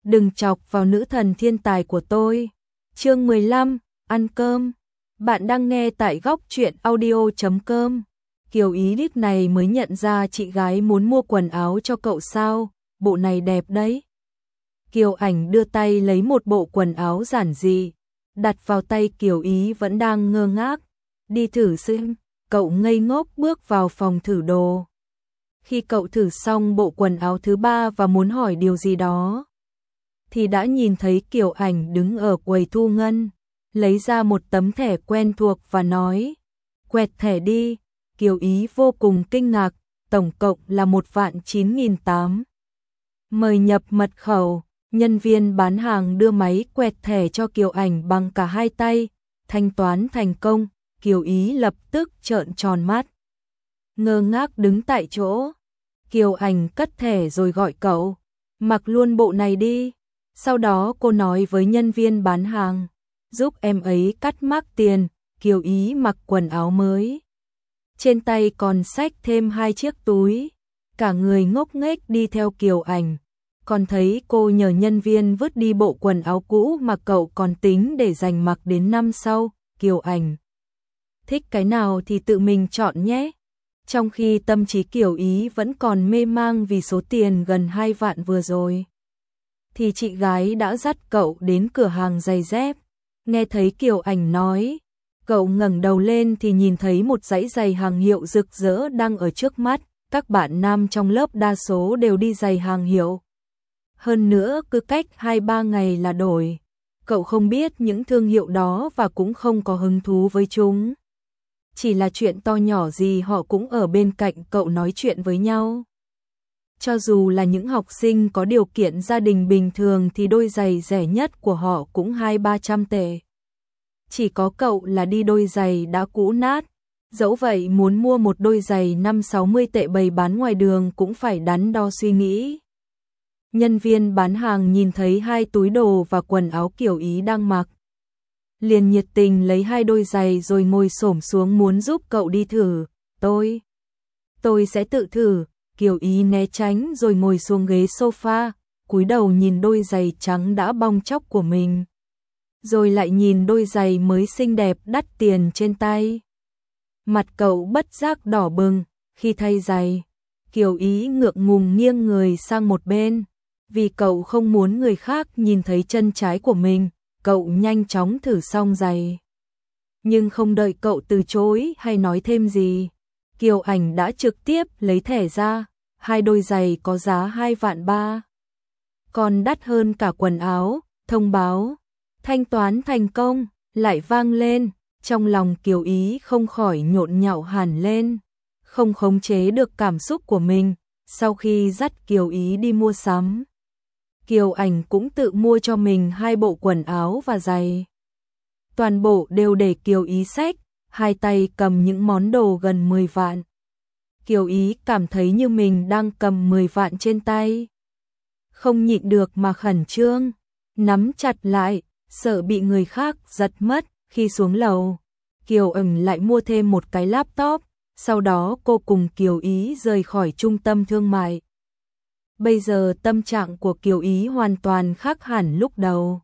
đừng chọc vào nữ thần thiên tài của tôi. Chương 15, ăn cơm. Bạn đang nghe tại góc truyện audio.com. Kiều Ý lúc này mới nhận ra chị gái muốn mua quần áo cho cậu sao, bộ này đẹp đấy. Kiều Ảnh đưa tay lấy một bộ quần áo giản dị, đặt vào tay Kiều Ý vẫn đang ngơ ngác. Đi thử xem, cậu ngây ngốc bước vào phòng thử đồ. Khi cậu thử xong bộ quần áo thứ ba và muốn hỏi điều gì đó, thì đã nhìn thấy Kiều Ảnh đứng ở quầy thu ngân, lấy ra một tấm thẻ quen thuộc và nói, quẹt thẻ đi. Kiều Ý vô cùng kinh ngạc, tổng cộng là 1.9.800. Mời nhập mật khẩu, nhân viên bán hàng đưa máy quẹt thẻ cho Kiều Ảnh bằng cả hai tay, thanh toán thành công, Kiều Ý lập tức trợn tròn mắt. Ngơ ngác đứng tại chỗ, Kiều Ảnh cất thẻ rồi gọi cậu, mặc luôn bộ này đi. Sau đó cô nói với nhân viên bán hàng, giúp em ấy cắt mác tiền. Kiều Ý mặc quần áo mới, trên tay còn xách thêm 2 chiếc túi, cả người ngốc nghếch đi theo Kiều Ảnh. Còn thấy cô nhờ nhân viên vứt đi bộ quần áo cũ mà cậu còn tính để dành mặc đến năm sau. Kiều Ảnh thích cái nào thì tự mình chọn nhé. Trong khi tâm trí Kiều Ý vẫn còn mê mang vì số tiền gần 2 vạn vừa rồi, thì chị gái đã dắt cậu đến cửa hàng giày dép. Nghe thấy Kiều Ảnh nói, cậu ngẩng đầu lên thì nhìn thấy một dãy giày hàng hiệu rực rỡ đang ở trước mắt. Các bạn nam trong lớp đa số đều đi giày hàng hiệu. Hơn nữa cứ cách 2-3 ngày là đổi. Cậu không biết những thương hiệu đó và cũng không có hứng thú với chúng. Chỉ là chuyện to nhỏ gì họ cũng ở bên cạnh cậu nói chuyện với nhau. Cho dù là những học sinh có điều kiện gia đình bình thường thì đôi giày rẻ nhất của họ cũng 200-300 tệ. Chỉ có cậu là đi đôi giày đã cũ nát. Dẫu vậy muốn mua một đôi giày 50-60 tệ bày bán ngoài đường cũng phải đắn đo suy nghĩ. Nhân viên bán hàng nhìn thấy 2 túi đồ và quần áo Kiều Ý đang mặc, liền nhiệt tình lấy 2 đôi giày rồi ngồi xổm xuống muốn giúp cậu đi thử. Tôi sẽ tự thử. Kiều Ý né tránh rồi ngồi xuống ghế sofa, cúi đầu nhìn đôi giày trắng đã bong tróc của mình, rồi lại nhìn đôi giày mới xinh đẹp đắt tiền trên tay. Mặt cậu bất giác đỏ bừng. Khi thay giày, Kiều Ý ngượng ngùng nghiêng người sang một bên, vì cậu không muốn người khác nhìn thấy chân trái của mình. Cậu nhanh chóng thử xong giày, nhưng không đợi cậu từ chối hay nói thêm gì, Kiều Ảnh đã trực tiếp lấy thẻ ra. 2 đôi giày có giá 2.300.000, còn đắt hơn cả quần áo. Thông báo thanh toán thành công lại vang lên. Trong lòng Kiều Ý không khỏi nhộn nhạo hẳn lên, không khống chế được cảm xúc của mình. Sau khi dắt Kiều Ý đi mua sắm, Kiều Ảnh cũng tự mua cho mình 2 bộ quần áo và giày. Toàn bộ đều để Kiều Ý xách, hai tay cầm những món đồ gần 10 vạn. Kiều Ý cảm thấy như mình đang cầm 10 vạn trên tay, không nhịn được mà khẩn trương, nắm chặt lại, sợ bị người khác giật mất. Khi xuống lầu, Kiều Ảnh lại mua thêm một cái laptop, sau đó cô cùng Kiều Ý rời khỏi trung tâm thương mại. Bây giờ tâm trạng của Kiều Ý hoàn toàn khác hẳn lúc đầu.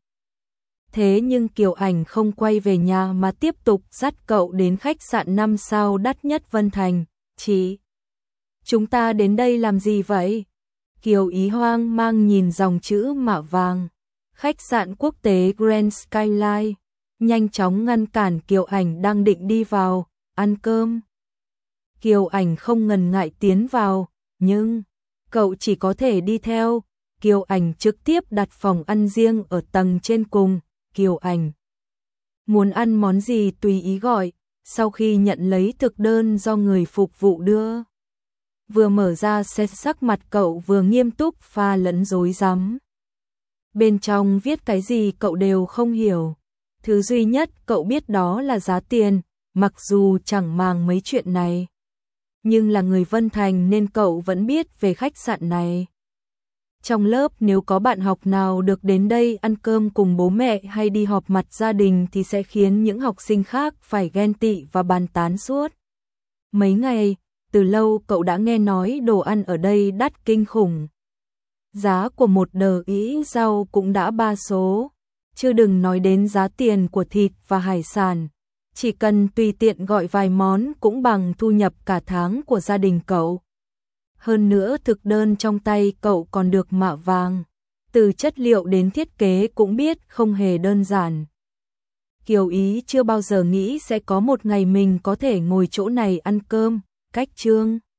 Thế nhưng Kiều Ảnh không quay về nhà mà tiếp tục dắt cậu đến khách sạn 5 sao đắt nhất Vân Thành. Chị, chúng ta đến đây làm gì vậy? Kiều Ý hoang mang nhìn dòng chữ mạ vàng, khách sạn quốc tế Grand Skyline, nhanh chóng ngăn cản Kiều Ảnh đang định đi vào, ăn cơm. Kiều Ảnh không ngần ngại tiến vào, nhưng cậu chỉ có thể đi theo. Kiều Ảnh trực tiếp đặt phòng ăn riêng ở tầng trên cùng. Kiều Ảnh muốn ăn món gì tùy ý gọi. Sau khi nhận lấy thực đơn do người phục vụ đưa, vừa mở ra xe sắc mặt cậu vừa nghiêm túc pha lẫn rối rắm. Bên trong viết cái gì cậu đều không hiểu. Thứ duy nhất cậu biết đó là giá tiền. Mặc dù chẳng màng mấy chuyện này, nhưng là người Vân Thành nên cậu vẫn biết về khách sạn này. Trong lớp nếu có bạn học nào được đến đây ăn cơm cùng bố mẹ hay đi họp mặt gia đình thì sẽ khiến những học sinh khác phải ghen tị và bàn tán suốt. Mấy ngày, từ lâu cậu đã nghe nói đồ ăn ở đây đắt kinh khủng. Giá của một đờ ĩ rau cũng đã 3 số, chưa đừng nói đến giá tiền của thịt và hải sản. Chỉ cần tùy tiện gọi vài món cũng bằng thu nhập cả tháng của gia đình cậu. Hơn nữa thực đơn trong tay cậu còn được mạ vàng, từ chất liệu đến thiết kế cũng biết không hề đơn giản. Kiều Ý chưa bao giờ nghĩ sẽ có một ngày mình có thể ngồi chỗ này ăn cơm, cách Trương